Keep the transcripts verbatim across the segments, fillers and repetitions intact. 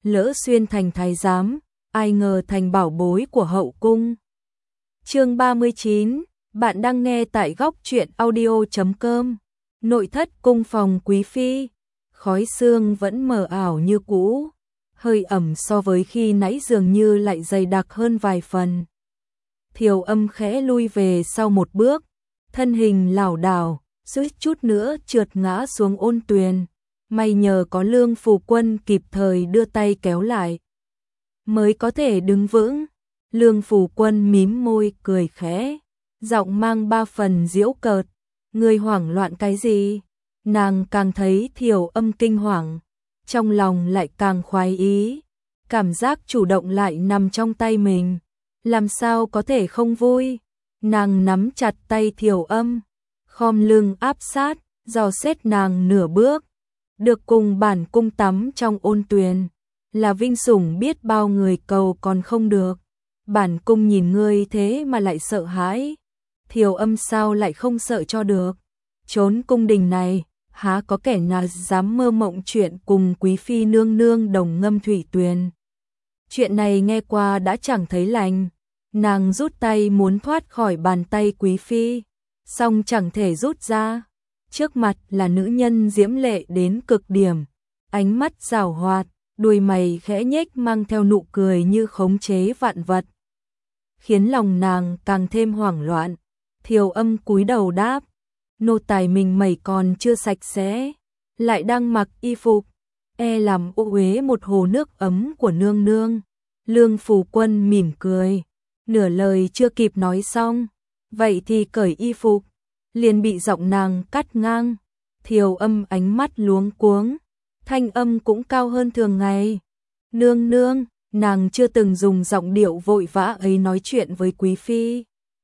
lỡ xuyên thành thái giám, ai ngờ thành bảo bối của hậu cung. Chương ba mươi chín, bạn đang nghe tại góc truyện audio chấm com. Nội thất cung phòng quý phi, khói sương vẫn mờ ảo như cũ, hơi ẩm so với khi nãy dường như lại dày đặc hơn vài phần. Thiều Âm khẽ lui về sau một bước, thân hình lảo đảo, suýt chút nữa trượt ngã xuống ôn tuyền. May nhờ có Lương Phù Quân kịp thời đưa tay kéo lại, mới có thể đứng vững. Lương Phù Quân mím môi cười khẽ, giọng mang ba phần giễu cợt, người hoảng loạn cái gì? Nàng càng thấy Thiều Âm kinh hoàng, trong lòng lại càng khoái ý, cảm giác chủ động lại nằm trong tay mình, làm sao có thể không vui. Nàng nắm chặt tay Thiều Âm, khom lưng áp sát, dò xét nàng nửa bước. Được cùng bản cung tắm trong ôn tuyền, là vinh sủng biết bao người cầu còn không được. Bản cung nhìn ngươi thế mà lại sợ hãi. Thiều Âm sao lại không sợ cho được? Trốn cung đình này, há có kẻ nào dám mơ mộng chuyện cùng quý phi nương nương đồng ngâm thủy tuyền. Chuyện này nghe qua đã chẳng thấy lành. Nàng rút tay muốn thoát khỏi bàn tay quý phi, song chẳng thể rút ra. Trước mặt là nữ nhân diễm lệ đến cực điểm, ánh mắt giảo hoạt, đuôi mày khẽ nhếch mang theo nụ cười như khống chế vạn vật, khiến lòng nàng càng thêm hoảng loạn. Thiều Âm cúi đầu đáp, nô tài mình mẩy còn chưa sạch sẽ, lại đang mặc y phục, e làm ô uế một hồ nước ấm của nương nương. Lương Phù Quân mỉm cười, nửa lời chưa kịp nói xong, vậy thì cởi y phục, liền bị giọng nàng cắt ngang. Thiều Âm ánh mắt luống cuống, thanh âm cũng cao hơn thường ngày. Nương nương, nàng chưa từng dùng giọng điệu vội vã ấy nói chuyện với quý phi.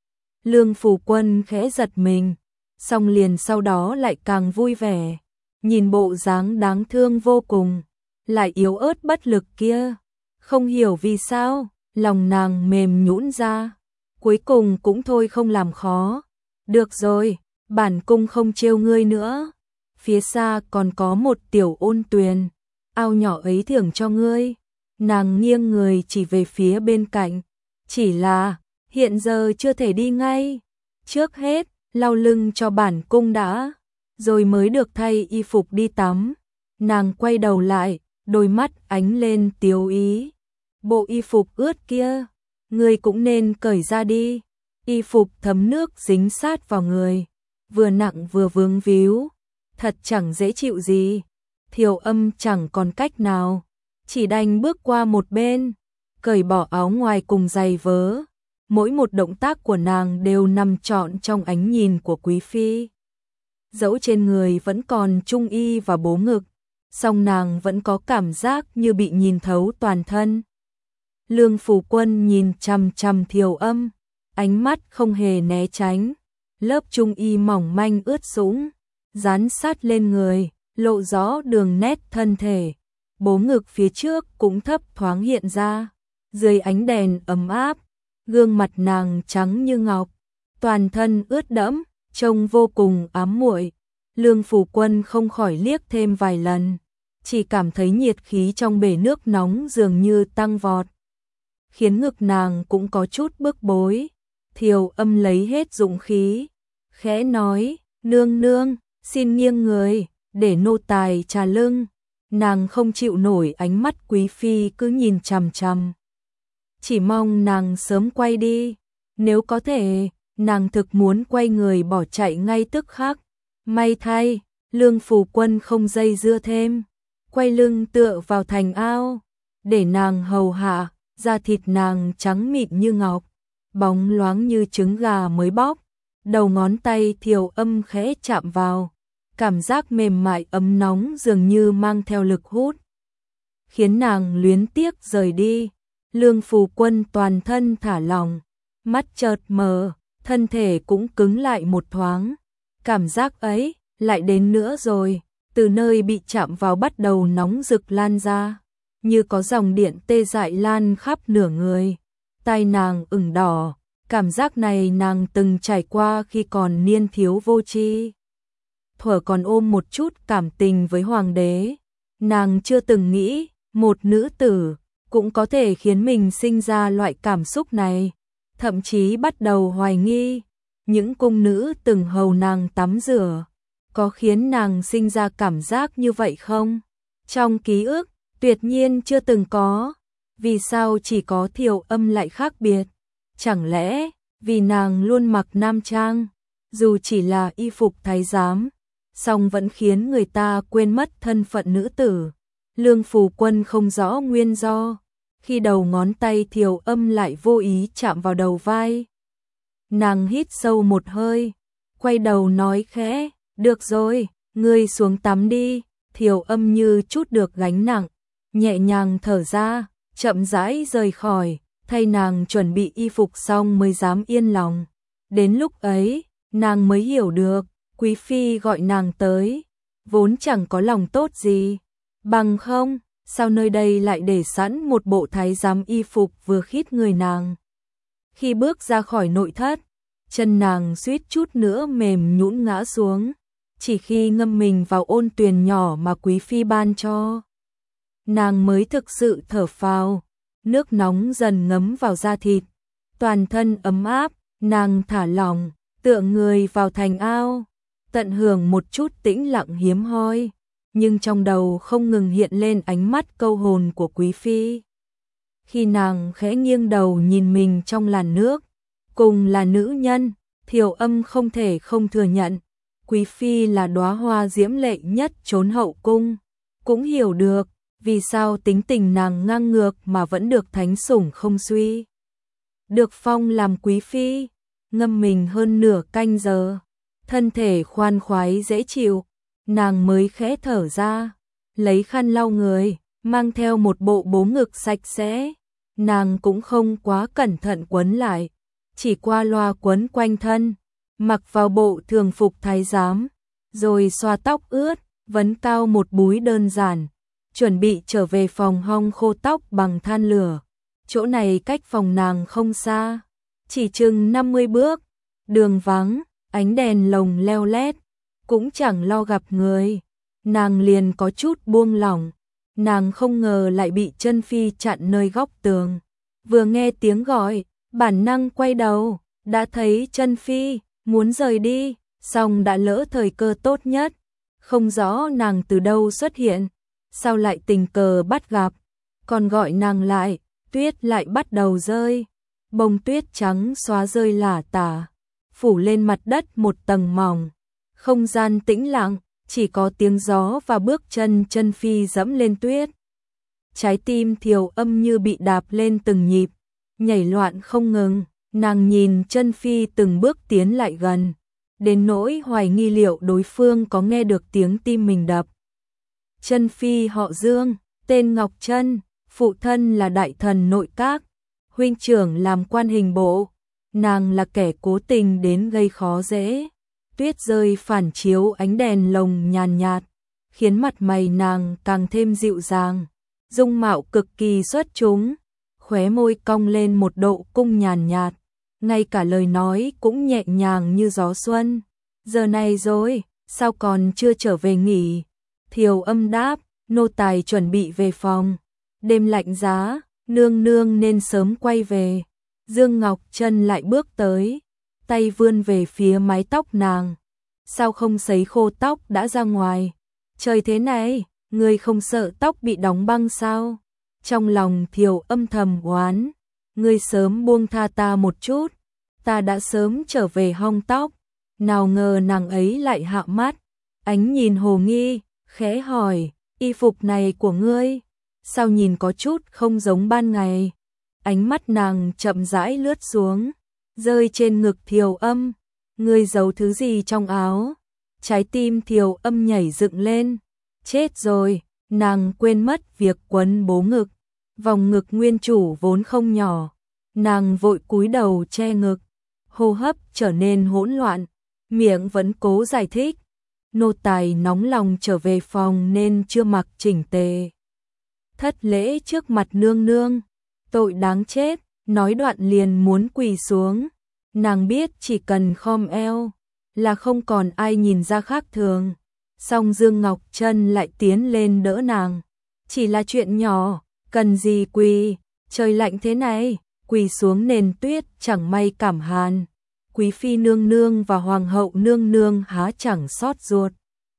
Lương Phù Quân khẽ giật mình, song liền sau đó lại càng vui vẻ, nhìn bộ dáng đáng thương vô cùng, lại yếu ớt bất lực kia, không hiểu vì sao, lòng nàng mềm nhũn ra, cuối cùng cũng thôi không làm khó. Được rồi, bản cung không trêu ngươi nữa. Phía xa còn có một tiểu ôn tuyền, ao nhỏ ấy thưởng cho ngươi. Nàng nghiêng người chỉ về phía bên cạnh, chỉ là hiện giờ chưa thể đi ngay. Trước hết, lau lưng cho bản cung đã, rồi mới được thay y phục đi tắm. Nàng quay đầu lại, đôi mắt ánh lên tiếu ý. Bộ y phục ướt kia, ngươi cũng nên cởi ra đi. Y phục thấm nước dính sát vào người, vừa nặng vừa vướng víu, thật chẳng dễ chịu gì. Thiều Âm chẳng còn cách nào, chỉ đành bước qua một bên, cởi bỏ áo ngoài cùng giày vớ. Mỗi một động tác của nàng đều nằm trọn trong ánh nhìn của quý phi. Dẫu trên người vẫn còn trung y và bố ngực, song nàng vẫn có cảm giác như bị nhìn thấu toàn thân. Lương Phù Quân nhìn chằm chằm Thiều Âm, ánh mắt không hề né tránh, lớp trung y mỏng manh ướt sũng, dán sát lên người, lộ rõ đường nét thân thể. Bố ngực phía trước cũng thấp thoáng hiện ra, dưới ánh đèn ấm áp, gương mặt nàng trắng như ngọc, toàn thân ướt đẫm, trông vô cùng ám muội. Lương Phù Quân không khỏi liếc thêm vài lần, chỉ cảm thấy nhiệt khí trong bể nước nóng dường như tăng vọt, khiến ngực nàng cũng có chút bức bối. Thiều Âm lấy hết dũng khí, khẽ nói, nương nương, xin nghiêng người, để nô tài trà lưng. Nàng không chịu nổi ánh mắt quý phi cứ nhìn chằm chằm, chỉ mong nàng sớm quay đi, nếu có thể, nàng thực muốn quay người bỏ chạy ngay tức khắc. May thay, Lương Phù Quân không dây dưa thêm, quay lưng tựa vào thành ao, để nàng hầu hạ. Da thịt nàng trắng mịn như ngọc, bóng loáng như trứng gà mới bóc. Đầu ngón tay Thiều Âm khẽ chạm vào, cảm giác mềm mại ấm nóng dường như mang theo lực hút, khiến nàng luyến tiếc rời đi. Lương Phù Quân toàn thân thả lỏng, mắt chợt mờ, thân thể cũng cứng lại một thoáng. Cảm giác ấy lại đến nữa rồi, từ nơi bị chạm vào bắt đầu nóng rực lan ra, như có dòng điện tê dại lan khắp nửa người. Tai nàng ửng đỏ, cảm giác này nàng từng trải qua khi còn niên thiếu vô tri. Thuở còn ôm một chút cảm tình với hoàng đế, nàng chưa từng nghĩ Một nữ tử cũng có thể khiến mình sinh ra loại cảm xúc này, thậm chí bắt đầu hoài nghi, những cung nữ từng hầu nàng tắm rửa, có khiến nàng sinh ra cảm giác như vậy không? Trong ký ức, tuyệt nhiên chưa từng có, vì sao chỉ có Thiều Âm lại khác biệt? Chẳng lẽ vì nàng luôn mặc nam trang, dù chỉ là y phục thái giám, song vẫn khiến người ta quên mất thân phận nữ tử. Lương Phù Quân không rõ nguyên do, khi đầu ngón tay Thiều Âm lại vô ý chạm vào đầu vai. Nàng hít sâu một hơi, quay đầu nói khẽ, được rồi, ngươi xuống tắm đi. Thiều Âm như chút được gánh nặng, nhẹ nhàng thở ra, chậm rãi rời khỏi, thay nàng chuẩn bị y phục xong mới dám yên lòng. Đến lúc ấy, nàng mới hiểu được, Quý Phi gọi nàng tới, vốn chẳng có lòng tốt gì. Bằng không, sao nơi đây lại để sẵn một bộ thái giám y phục vừa khít người nàng. Khi bước ra khỏi nội thất, chân nàng suýt chút nữa mềm nhũn ngã xuống, chỉ khi ngâm mình vào ôn tuyền nhỏ mà Quý Phi ban cho. Nàng mới thực sự thở phào, nước nóng dần ngấm vào da thịt, toàn thân ấm áp, nàng thả lỏng, tựa người vào thành ao, tận hưởng một chút tĩnh lặng hiếm hoi, nhưng trong đầu không ngừng hiện lên ánh mắt câu hồn của Quý Phi. Khi nàng khẽ nghiêng đầu nhìn mình trong làn nước, cùng là nữ nhân, Thiều Âm không thể không thừa nhận, Quý Phi là đóa hoa diễm lệ nhất chốn hậu cung, cũng hiểu được vì sao tính tình nàng ngang ngược mà vẫn được thánh sủng không suy. Được phong làm Quý Phi, ngâm mình hơn nửa canh giờ, thân thể khoan khoái dễ chịu, nàng mới khẽ thở ra, lấy khăn lau người, mang theo một bộ bố ngực sạch sẽ, nàng cũng không quá cẩn thận quấn lại, chỉ qua loa quấn quanh thân, mặc vào bộ thường phục thái giám, rồi xoa tóc ướt, vấn cao một búi đơn giản, chuẩn bị trở về phòng hong khô tóc bằng than lửa. Chỗ này cách phòng nàng không xa, chỉ chừng năm mươi bước, đường vắng, ánh đèn lồng leo lét, cũng chẳng lo gặp người. Nàng liền có chút buông lỏng, nàng không ngờ lại bị Chân Phi chặn nơi góc tường. Vừa nghe tiếng gọi, bản năng quay đầu, đã thấy Chân Phi, muốn rời đi, song đã lỡ thời cơ tốt nhất. Không rõ nàng từ đâu xuất hiện, sao lại tình cờ bắt gặp, còn gọi nàng lại, tuyết lại bắt đầu rơi. Bông tuyết trắng xóa rơi lả tả, phủ lên mặt đất một tầng mỏng. Không gian tĩnh lặng, chỉ có tiếng gió và bước chân Chân Phi dẫm lên tuyết. Trái tim Thiều Âm như bị đạp lên từng nhịp, nhảy loạn không ngừng, nàng nhìn Chân Phi từng bước tiến lại gần, đến nỗi hoài nghi liệu đối phương có nghe được tiếng tim mình đập. Chân Phi họ Dương, tên Ngọc Trân, phụ thân là đại thần nội các, huynh trưởng làm quan hình bộ, nàng là kẻ cố tình đến gây khó dễ. Tuyết rơi phản chiếu ánh đèn lồng nhàn nhạt, khiến mặt mày nàng càng thêm dịu dàng, dung mạo cực kỳ xuất chúng, khóe môi cong lên một độ cung nhàn nhạt, ngay cả lời nói cũng nhẹ nhàng như gió xuân. Giờ này rồi, sao còn chưa trở về nghỉ? Thiều Âm đáp, nô tài chuẩn bị về phòng. Đêm lạnh giá, nương nương nên sớm quay về. Dương Ngọc Trân lại bước tới, tay vươn về phía mái tóc nàng. Sao không sấy khô tóc đã ra ngoài? Trời thế này, ngươi không sợ tóc bị đóng băng sao? Trong lòng Thiều Âm thầm oán, ngươi sớm buông tha ta một chút, ta đã sớm trở về hong tóc. Nào ngờ nàng ấy lại hạ mắt, ánh nhìn hồ nghi, khẽ hỏi, y phục này của ngươi, sao nhìn có chút không giống ban ngày? Ánh mắt nàng chậm rãi lướt xuống, rơi trên ngực Thiều Âm, ngươi giấu thứ gì trong áo? Trái tim Thiều Âm nhảy dựng lên, chết rồi, nàng quên mất việc quấn bố ngực, vòng ngực nguyên chủ vốn không nhỏ, nàng vội cúi đầu che ngực, hô hấp trở nên hỗn loạn, miệng vẫn cố giải thích, nô tài nóng lòng trở về phòng nên chưa mặc chỉnh tề. Thất lễ trước mặt nương nương, tội đáng chết, nói đoạn liền muốn quỳ xuống. Nàng biết chỉ cần khom eo là không còn ai nhìn ra khác thường. Song Dương Ngọc Trân lại tiến lên đỡ nàng. Chỉ là chuyện nhỏ, cần gì quỳ, trời lạnh thế này, quỳ xuống nền tuyết chẳng may cảm hàn. Quý phi nương nương và hoàng hậu nương nương há chẳng xót ruột.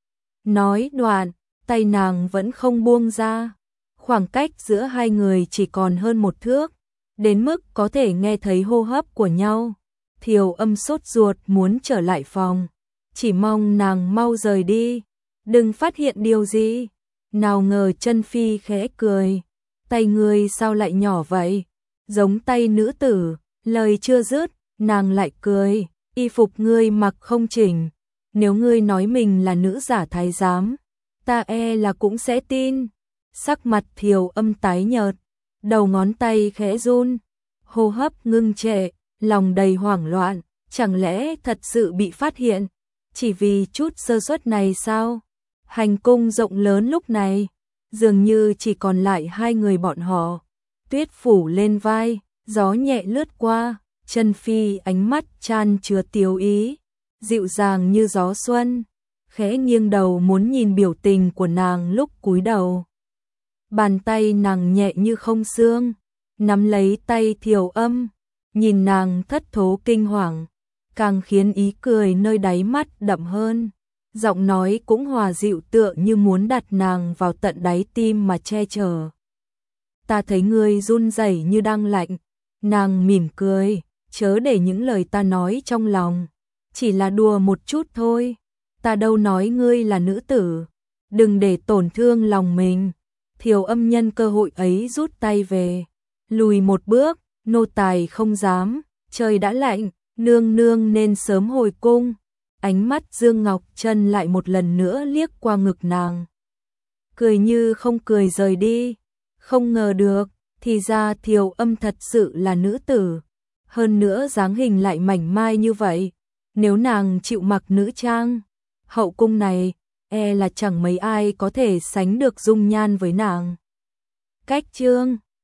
Nói đoạn, tay nàng vẫn không buông ra. Khoảng cách giữa hai người chỉ còn hơn một thước, đến mức có thể nghe thấy hô hấp của nhau. Thiều Âm sốt ruột muốn trở lại phòng, chỉ mong nàng mau rời đi, đừng phát hiện điều gì. Nào ngờ Chân Phi khẽ cười, tay ngươi sao lại nhỏ vậy, giống tay nữ tử. Lời chưa dứt, nàng lại cười, y phục ngươi mặc không chỉnh, nếu ngươi nói mình là nữ giả thái giám, ta e là cũng sẽ tin. Sắc mặt Thiều Âm tái nhợt, đầu ngón tay khẽ run, hô hấp ngưng trệ, lòng đầy hoảng loạn, chẳng lẽ thật sự bị phát hiện, chỉ vì chút sơ suất này sao? Hành cung rộng lớn lúc này, dường như chỉ còn lại hai người bọn họ. Tuyết phủ lên vai, gió nhẹ lướt qua, Chân Phi ánh mắt chan chứa tiêu ý, dịu dàng như gió xuân, khẽ nghiêng đầu muốn nhìn biểu tình của nàng lúc cúi đầu. Bàn tay nàng nhẹ như không xương, nắm lấy tay Thiều Âm, nhìn nàng thất thố kinh hoàng, càng khiến ý cười nơi đáy mắt đậm hơn. Giọng nói cũng hòa dịu tựa như muốn đặt nàng vào tận đáy tim mà che chở. Ta thấy ngươi run rẩy như đang lạnh. Nàng mỉm cười, chớ để những lời ta nói trong lòng, chỉ là đùa một chút thôi. Ta đâu nói ngươi là nữ tử, đừng để tổn thương lòng mình. Thiều Âm nhân cơ hội ấy rút tay về, lùi một bước, nô tài không dám, trời đã lạnh, nương nương nên sớm hồi cung. Ánh mắt Dương Ngọc Trân lại một lần nữa liếc qua ngực nàng, cười như không cười rời đi. Không ngờ được, thì ra Thiều Âm thật sự là nữ tử, hơn nữa dáng hình lại mảnh mai như vậy. Nếu nàng chịu mặc nữ trang, hậu cung này e là chẳng mấy ai có thể sánh được dung nhan với nàng. Cách chương